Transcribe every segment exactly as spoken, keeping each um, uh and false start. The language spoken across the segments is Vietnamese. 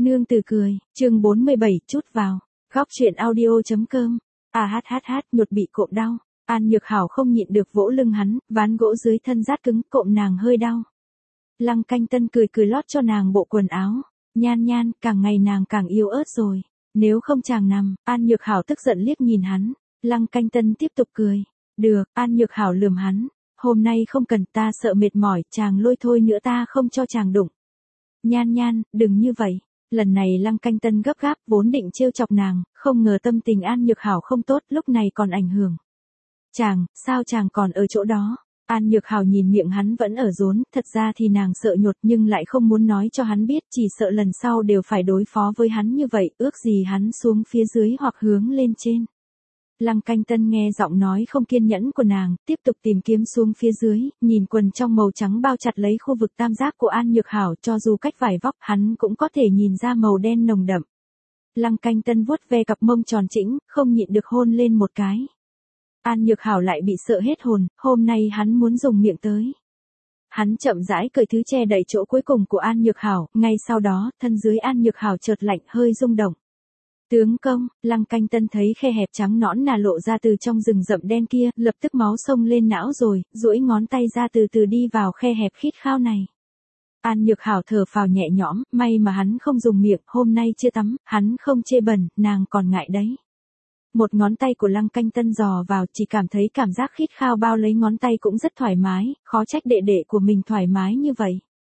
Nương tử cười, chương bốn mươi bảy, chút vào. Góc truyện audio.com. À hát hát hát, nhột bị cộm đau. An Nhược Hảo không nhịn được vỗ lưng hắn, ván gỗ dưới thân rát cứng, cộm nàng hơi đau. Lăng Canh Tân cười cười lót cho nàng bộ quần áo. Nhan nhan, càng ngày nàng càng yếu ớt rồi. Nếu không chàng nằm, An Nhược Hảo tức giận liếc nhìn hắn. Lăng Canh Tân tiếp tục cười. Được, An Nhược Hảo lườm hắn. Hôm nay không cần, ta sợ mệt mỏi, chàng lôi thôi nữa ta không cho chàng đụng. Nhan nhan, đừng như vậy. Lần này Lăng Canh Tân gấp gáp, vốn định trêu chọc nàng, không ngờ tâm tình An Nhược Hảo không tốt, lúc này còn ảnh hưởng. Chàng, sao chàng còn ở chỗ đó? An Nhược Hảo nhìn miệng hắn vẫn ở rốn, thật ra thì nàng sợ nhột nhưng lại không muốn nói cho hắn biết, chỉ sợ lần sau đều phải đối phó với hắn như vậy, ước gì hắn xuống phía dưới hoặc hướng lên trên. Lăng Canh Tân nghe giọng nói không kiên nhẫn của nàng, tiếp tục tìm kiếm xuống phía dưới, nhìn quần trong màu trắng bao chặt lấy khu vực tam giác của An Nhược Hảo, cho dù cách vải vóc hắn cũng có thể nhìn ra màu đen nồng đậm. Lăng Canh Tân vuốt ve cặp mông tròn trĩnh, không nhịn được hôn lên một cái. An Nhược Hảo lại bị sợ hết hồn, hôm nay hắn muốn dùng miệng tới. Hắn chậm rãi cởi thứ che đậy chỗ cuối cùng của An Nhược Hảo, ngay sau đó, thân dưới An Nhược Hảo chợt lạnh hơi rung động. Tướng công, Lăng Canh Tân thấy khe hẹp trắng nõn nà lộ ra từ trong rừng rậm đen kia, lập tức máu xông lên não rồi, duỗi ngón tay ra từ từ đi vào khe hẹp khít khao này. An Nhược Hảo thở phào nhẹ nhõm, may mà hắn không dùng miệng, hôm nay chưa tắm, hắn không chê bẩn, nàng còn ngại đấy. Một ngón tay của Lăng Canh Tân dò vào, chỉ cảm thấy cảm giác khít khao bao lấy ngón tay cũng rất thoải mái, khó trách đệ đệ của mình thoải mái như vậy.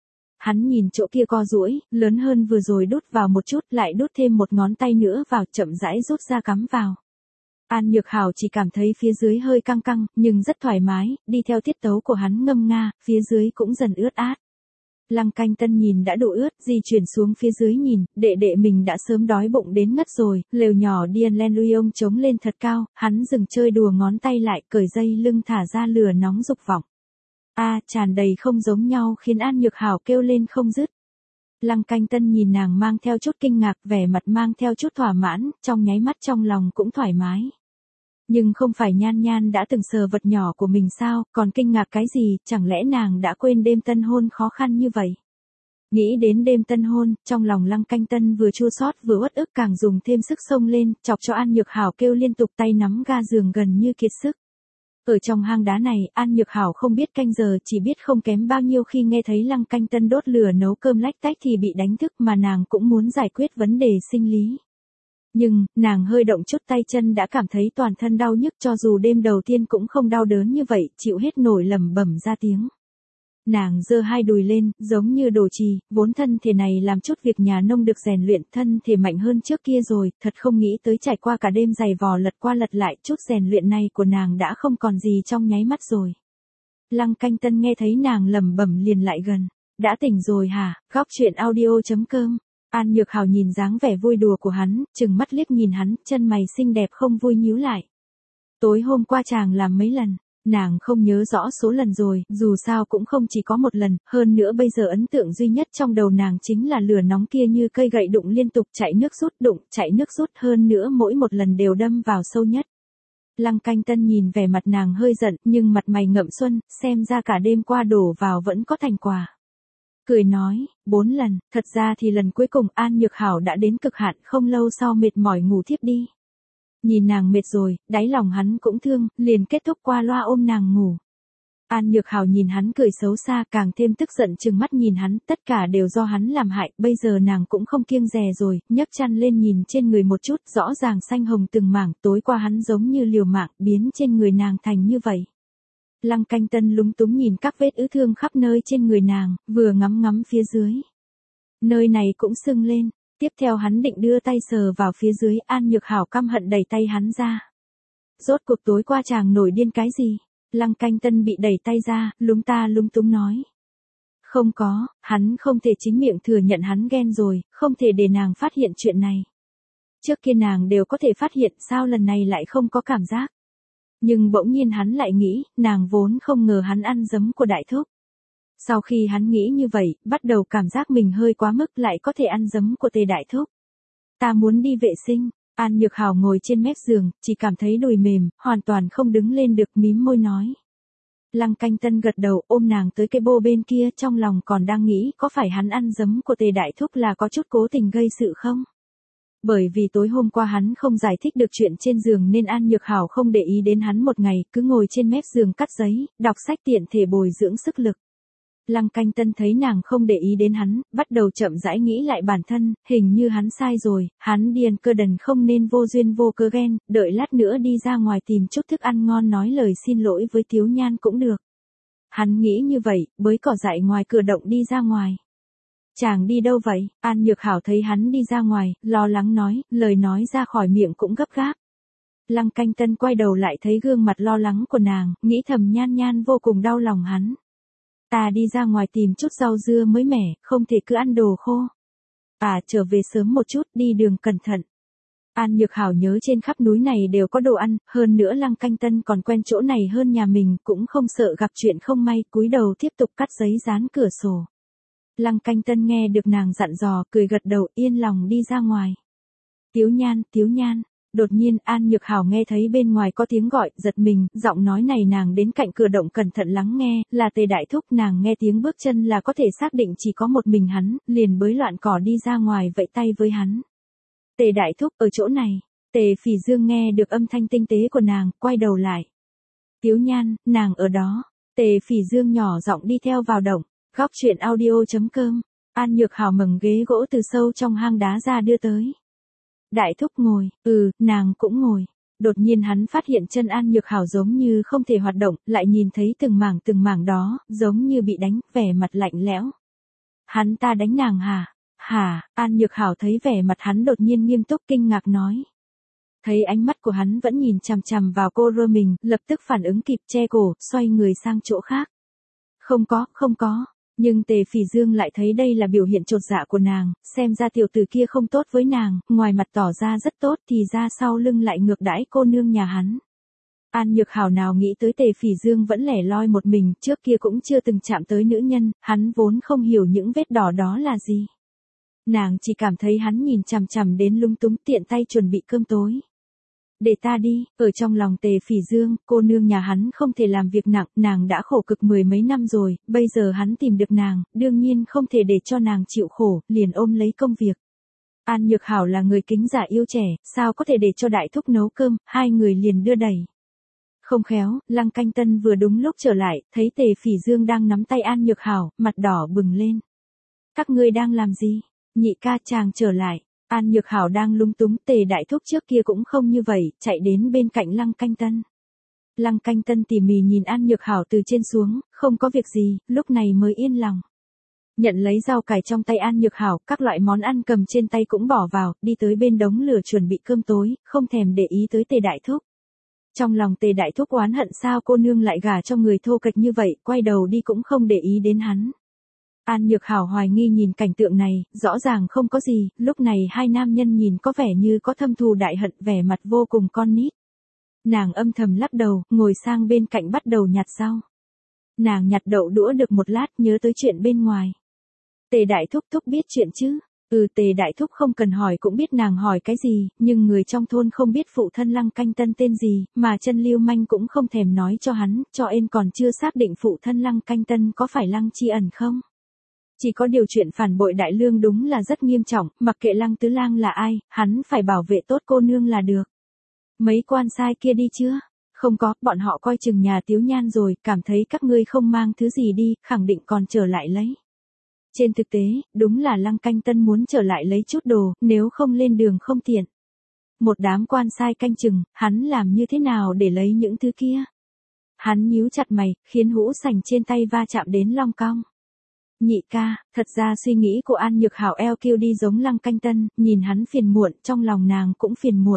Hắn nhìn chỗ kia co duỗi, lớn hơn vừa rồi đút vào một chút, lại đút thêm một ngón tay nữa vào, chậm rãi rút ra cắm vào. An Nhược Hảo chỉ cảm thấy phía dưới hơi căng căng, nhưng rất thoải mái, đi theo tiết tấu của hắn ngâm nga, phía dưới cũng dần ướt át. Lăng Canh Tân nhìn đã đủ ướt, di chuyển xuống phía dưới nhìn, đệ đệ mình đã sớm đói bụng đến ngất rồi, lều nhỏ Điền Len Luong chống lên thật cao, hắn dừng chơi đùa ngón tay lại, cởi dây lưng thả ra lửa nóng dục vọng. A, à, tràn đầy không giống nhau khiến An Nhược Hảo kêu lên không dứt. Lăng Canh Tân nhìn nàng mang theo chút kinh ngạc, vẻ mặt mang theo chút thỏa mãn, trong nháy mắt trong lòng cũng thoải mái. Nhưng không phải Nhan Nhan đã từng sờ vật nhỏ của mình sao, còn kinh ngạc cái gì, chẳng lẽ nàng đã quên đêm tân hôn khó khăn như vậy. Nghĩ đến đêm tân hôn, trong lòng Lăng Canh Tân vừa chua xót vừa uất ức càng dùng thêm sức xông lên, chọc cho An Nhược Hảo kêu liên tục, tay nắm ga giường gần như kiệt sức. Ở trong hang đá này, An Nhược Hảo không biết canh giờ, chỉ biết không kém bao nhiêu khi nghe thấy Lăng Canh Tân đốt lửa nấu cơm lách tách thì bị đánh thức, mà nàng cũng muốn giải quyết vấn đề sinh lý. Nhưng, nàng hơi động chút tay chân đã cảm thấy toàn thân đau nhức, cho dù đêm đầu tiên cũng không đau đớn như vậy, chịu hết nổi lẩm bẩm ra tiếng. Nàng giơ hai đùi lên, giống như đồ trì, vốn thân thể này làm chút việc nhà nông được rèn luyện, thân thể mạnh hơn trước kia rồi, thật không nghĩ tới trải qua cả đêm dày vò lật qua lật lại, chút rèn luyện này của nàng đã không còn gì trong nháy mắt rồi. Lăng Canh Tân nghe thấy nàng lẩm bẩm liền lại gần. Đã tỉnh rồi hả? Góc truyện audio.com. An Nhược Hảo nhìn dáng vẻ vui đùa của hắn, chừng mắt liếc nhìn hắn, chân mày xinh đẹp không vui nhíu lại. Tối hôm qua chàng làm mấy lần? Nàng không nhớ rõ số lần rồi, dù sao cũng không chỉ có một lần, hơn nữa bây giờ ấn tượng duy nhất trong đầu nàng chính là lửa nóng kia như cây gậy đụng liên tục, chạy nước rút đụng, chạy nước rút, hơn nữa mỗi một lần đều đâm vào sâu nhất. Lăng Canh Tân nhìn vẻ mặt nàng hơi giận, nhưng mặt mày ngậm xuân, xem ra cả đêm qua đổ vào vẫn có thành quả. Cười nói, bốn lần, thật ra thì lần cuối cùng An Nhược Hảo đã đến cực hạn, không lâu sau mệt mỏi ngủ thiếp đi. Nhìn nàng mệt rồi, đáy lòng hắn cũng thương, liền kết thúc qua loa ôm nàng ngủ. An Nhược Hảo nhìn hắn cười xấu xa, càng thêm tức giận trừng mắt nhìn hắn, tất cả đều do hắn làm hại, bây giờ nàng cũng không kiêng dè rồi, nhấc chăn lên nhìn trên người một chút, rõ ràng xanh hồng từng mảng, tối qua hắn giống như liều mạng, biến trên người nàng thành như vậy. Lăng Canh Tân lúng túng nhìn các vết ứ thương khắp nơi trên người nàng, vừa ngắm ngắm phía dưới. Nơi này cũng sưng lên. Tiếp theo hắn định đưa tay sờ vào phía dưới, An Nhược Hảo căm hận đẩy tay hắn ra. Rốt cuộc tối qua chàng nổi điên cái gì? Lăng Canh Tân bị đẩy tay ra, lúng ta lúng túng nói. Không có, hắn không thể chính miệng thừa nhận hắn ghen rồi, không thể để nàng phát hiện chuyện này. Trước kia nàng đều có thể phát hiện, sao lần này lại không có cảm giác. Nhưng bỗng nhiên hắn lại nghĩ, nàng vốn không ngờ hắn ăn giấm của đại thúc. Sau khi hắn nghĩ như vậy, bắt đầu cảm giác mình hơi quá mức, lại có thể ăn giấm của Tề đại thúc. Ta muốn đi vệ sinh. An Nhược Hảo ngồi trên mép giường, chỉ cảm thấy đùi mềm, hoàn toàn không đứng lên được, mím môi nói. Lăng Canh Tân gật đầu ôm nàng tới cái bô bên kia, trong lòng còn đang nghĩ có phải hắn ăn giấm của Tề Đại Thúc là có chút cố tình gây sự không? Bởi vì tối hôm qua hắn không giải thích được chuyện trên giường nên An Nhược Hảo không để ý đến hắn một ngày, cứ ngồi trên mép giường cắt giấy, đọc sách tiện thể bồi dưỡng sức lực. Lăng Canh Tân thấy nàng không để ý đến hắn, bắt đầu chậm rãi nghĩ lại bản thân, hình như hắn sai rồi, hắn điền cơ đần không nên vô duyên vô cớ ghen, đợi lát nữa đi ra ngoài tìm chút thức ăn ngon nói lời xin lỗi với Tiếu Nhan cũng được. Hắn nghĩ như vậy, bới cỏ dại ngoài cửa động đi ra ngoài. Chàng đi đâu vậy? An Nhược Hảo thấy hắn đi ra ngoài, lo lắng nói, lời nói ra khỏi miệng cũng gấp gáp. Lăng Canh Tân quay đầu lại thấy gương mặt lo lắng của nàng, nghĩ thầm Nhan Nhan vô cùng đau lòng hắn. Ta đi ra ngoài tìm chút rau dưa mới mẻ, không thể cứ ăn đồ khô. À, trở về sớm một chút, đi đường cẩn thận. An Nhược Hảo nhớ trên khắp núi này đều có đồ ăn, hơn nữa Lăng Canh Tân còn quen chỗ này hơn nhà mình, cũng không sợ gặp chuyện không may, cúi đầu tiếp tục cắt giấy dán cửa sổ. Lăng Canh Tân nghe được nàng dặn dò, cười gật đầu, yên lòng đi ra ngoài. Tiếu Nhan, Tiếu Nhan. Đột nhiên An Nhược Hảo nghe thấy bên ngoài có tiếng gọi, giật mình, giọng nói này nàng đến cạnh cửa động cẩn thận lắng nghe, là Tề Đại Thúc. Nàng nghe tiếng bước chân là có thể xác định chỉ có một mình hắn, liền bới loạn cỏ đi ra ngoài vẫy tay với hắn. Tề Đại Thúc ở chỗ này. Tề Phỉ Dương nghe được âm thanh tinh tế của nàng, quay đầu lại. Tiếu Nhan, nàng ở đó. Tề Phỉ Dương nhỏ giọng đi theo vào động. Góc truyện audio chấm com. An Nhược Hảo mừng ghế gỗ từ sâu trong hang đá ra đưa tới. Đại Thúc ngồi, ừ, nàng cũng ngồi. Đột nhiên hắn phát hiện chân An Nhược Hảo giống như không thể hoạt động, lại nhìn thấy từng mảng từng mảng đó, giống như bị đánh, vẻ mặt lạnh lẽo. Hắn ta đánh nàng hả? Hả? An Nhược Hảo thấy vẻ mặt hắn đột nhiên nghiêm túc kinh ngạc nói. Thấy ánh mắt của hắn vẫn nhìn chằm chằm vào cô rơ mình, lập tức phản ứng kịp che cổ, xoay người sang chỗ khác. Không có, không có. Nhưng Tề Phỉ Dương lại thấy đây là biểu hiện chột dạ của nàng, xem ra tiểu tử kia không tốt với nàng, ngoài mặt tỏ ra rất tốt thì ra sau lưng lại ngược đãi cô nương nhà hắn. An Nhược Hảo nào nghĩ tới Tề Phỉ Dương vẫn lẻ loi một mình, trước kia cũng chưa từng chạm tới nữ nhân, hắn vốn không hiểu những vết đỏ đó là gì. Nàng chỉ cảm thấy hắn nhìn chằm chằm đến lung túng tiện tay chuẩn bị cơm tối. Để ta đi, ở trong lòng Tề Phỉ Dương, cô nương nhà hắn không thể làm việc nặng, nàng đã khổ cực mười mấy năm rồi, bây giờ hắn tìm được nàng, đương nhiên không thể để cho nàng chịu khổ, liền ôm lấy công việc. An Nhược Hảo là người kính già yêu trẻ, sao có thể để cho Đại Thúc nấu cơm, hai người liền đưa đẩy. Không khéo, Lăng Canh Tân vừa đúng lúc trở lại, thấy Tề Phỉ Dương đang nắm tay An Nhược Hảo, mặt đỏ bừng lên. Các ngươi đang làm gì? Nhị ca chàng trở lại. An Nhược Hảo đang lung túng, Tề Đại Thúc trước kia cũng không như vậy, chạy đến bên cạnh Lăng Canh Tân. Lăng Canh Tân tỉ mỉ nhìn An Nhược Hảo từ trên xuống, không có việc gì, lúc này mới yên lòng. Nhận lấy rau cải trong tay An Nhược Hảo, các loại món ăn cầm trên tay cũng bỏ vào, đi tới bên đống lửa chuẩn bị cơm tối, không thèm để ý tới Tề Đại Thúc. Trong lòng Tề Đại Thúc oán hận sao cô nương lại gả cho người thô kệch như vậy, quay đầu đi cũng không để ý đến hắn. An Nhược Hảo hoài nghi nhìn cảnh tượng này, rõ ràng không có gì, lúc này hai nam nhân nhìn có vẻ như có thâm thù đại hận, vẻ mặt vô cùng con nít. Nàng âm thầm lắc đầu, ngồi sang bên cạnh bắt đầu nhặt rau. Nàng nhặt đậu đũa được một lát nhớ tới chuyện bên ngoài. Tề Đại Thúc Thúc biết chuyện chứ? Ừ, Tề Đại Thúc không cần hỏi cũng biết nàng hỏi cái gì, nhưng người trong thôn không biết phụ thân Lăng Canh Tân tên gì, mà chân Lưu Manh cũng không thèm nói cho hắn, cho nên còn chưa xác định phụ thân Lăng Canh Tân có phải Lăng Chi Ẩn không. Chỉ có điều chuyện phản bội đại lương đúng là rất nghiêm trọng, mặc kệ Lăng Tứ Lang là ai, hắn phải bảo vệ tốt cô nương là được. Mấy quan sai kia đi chưa? Không có, bọn họ coi chừng nhà Tiếu Nhan rồi, cảm thấy các ngươi không mang thứ gì đi, khẳng định còn trở lại lấy. Trên thực tế, đúng là Lăng Canh Tân muốn trở lại lấy chút đồ, nếu không lên đường không tiện. Một đám quan sai canh chừng, hắn làm như thế nào để lấy những thứ kia? Hắn nhíu chặt mày, khiến hũ sành trên tay va chạm đến long cong. Nhị ca, thật ra suy nghĩ của An Nhược Hảo eo kêu đi giống Lăng Canh Tân, nhìn hắn phiền muộn, trong lòng nàng cũng phiền muộn.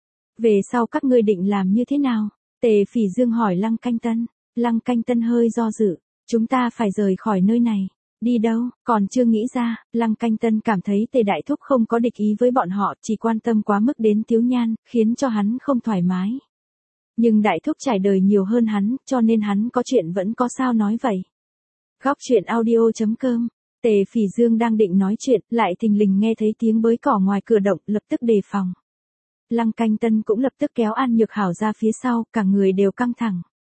Về sau các ngươi định làm như thế nào? Tề Phỉ Dương hỏi Lăng Canh Tân. Lăng Canh Tân hơi do dự, chúng ta phải rời khỏi nơi này. Đi đâu, còn chưa nghĩ ra, Lăng Canh Tân cảm thấy Tề Đại Thúc không có địch ý với bọn họ, chỉ quan tâm quá mức đến Tiếu Nhan, khiến cho hắn không thoải mái. Nhưng Đại Thúc trải đời nhiều hơn hắn, cho nên hắn có chuyện vẫn có sao nói vậy. Góc truyện audio chấm com. Tề Phỉ Dương đang định nói chuyện, lại thình lình nghe thấy tiếng bới cỏ ngoài cửa động, lập tức đề phòng. Lăng Canh Tân cũng lập tức kéo An Nhược Hảo ra phía sau, cả người đều căng thẳng.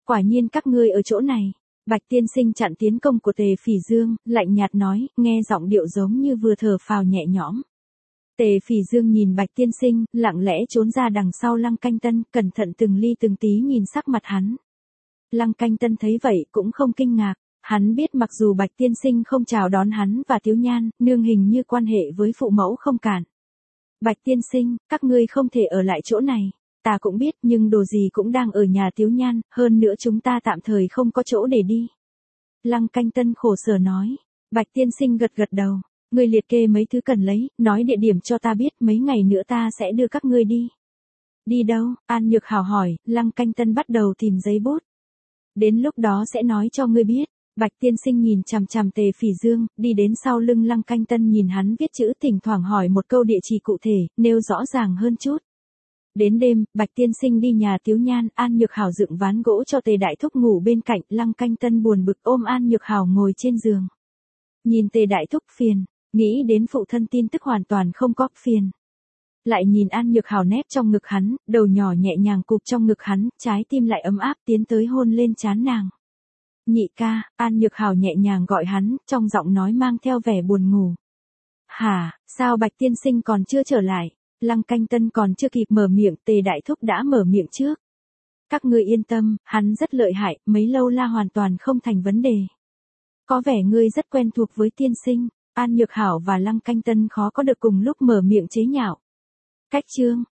Quả nhiên các ngươi ở chỗ này. Bạch tiên sinh chặn tiến công của Tề Phỉ Dương, lạnh nhạt nói, nghe giọng điệu giống như vừa thở phào nhẹ nhõm. Tề Phỉ Dương nhìn Bạch tiên sinh, lặng lẽ trốn ra đằng sau Lăng Canh Tân, cẩn thận từng ly từng tí nhìn sắc mặt hắn. Lăng Canh Tân thấy vậy cũng không kinh ngạc, hắn biết mặc dù Bạch tiên sinh không chào đón hắn và Tiếu Nhan, nương hình như quan hệ với phụ mẫu không cản. Bạch tiên sinh, các ngươi không thể ở lại chỗ này. Ta cũng biết nhưng đồ gì cũng đang ở nhà Tiếu Nhan, hơn nữa chúng ta tạm thời không có chỗ để đi. Lăng Canh Tân khổ sở nói. Bạch tiên sinh gật gật đầu. Ngươi liệt kê mấy thứ cần lấy, nói địa điểm cho ta biết, mấy ngày nữa ta sẽ đưa các ngươi đi. Đi đâu? An Nhược Hảo hỏi. Lăng Canh Tân bắt đầu tìm giấy bút. Đến lúc đó sẽ nói cho ngươi biết. Bạch tiên sinh nhìn chằm chằm Tề Phỉ Dương, đi đến sau lưng Lăng Canh Tân nhìn hắn viết chữ, thỉnh thoảng hỏi một câu địa chỉ cụ thể, nêu rõ ràng hơn chút. Đến đêm, Bạch tiên sinh đi nhà Tiếu Nhan, An Nhược Hảo dựng ván gỗ cho Tề Đại Thúc ngủ bên cạnh, Lăng Canh Tân buồn bực ôm An Nhược Hảo ngồi trên giường. Nhìn Tề Đại Thúc phiền, nghĩ đến phụ thân tin tức hoàn toàn không có phiền. Lại nhìn An Nhược Hảo nép trong ngực hắn, đầu nhỏ nhẹ nhàng cụp trong ngực hắn, trái tim lại ấm áp tiến tới hôn lên trán nàng. Nhị ca, An Nhược Hảo nhẹ nhàng gọi hắn, trong giọng nói mang theo vẻ buồn ngủ. Hả, sao Bạch tiên sinh còn chưa trở lại? Lăng Canh Tân còn chưa kịp mở miệng, Tề Đại Thúc đã mở miệng trước. Các ngươi yên tâm, hắn rất lợi hại, mấy lâu la hoàn toàn không thành vấn đề. Có vẻ ngươi rất quen thuộc với tiên sinh. An Nhược Hảo và Lăng Canh Tân khó có được cùng lúc mở miệng chế nhạo. Cách chương,